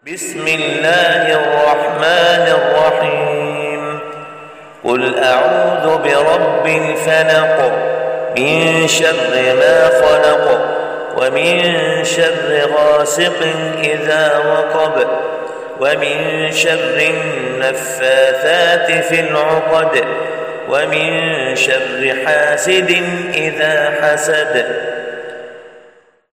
بسم الله الرحمن الرحيم قل أعوذ برب الفلق من شر ما خلق ومن شر غاسق إذا وقب ومن شر النفاثات في العقد ومن شر حاسد إذا حسد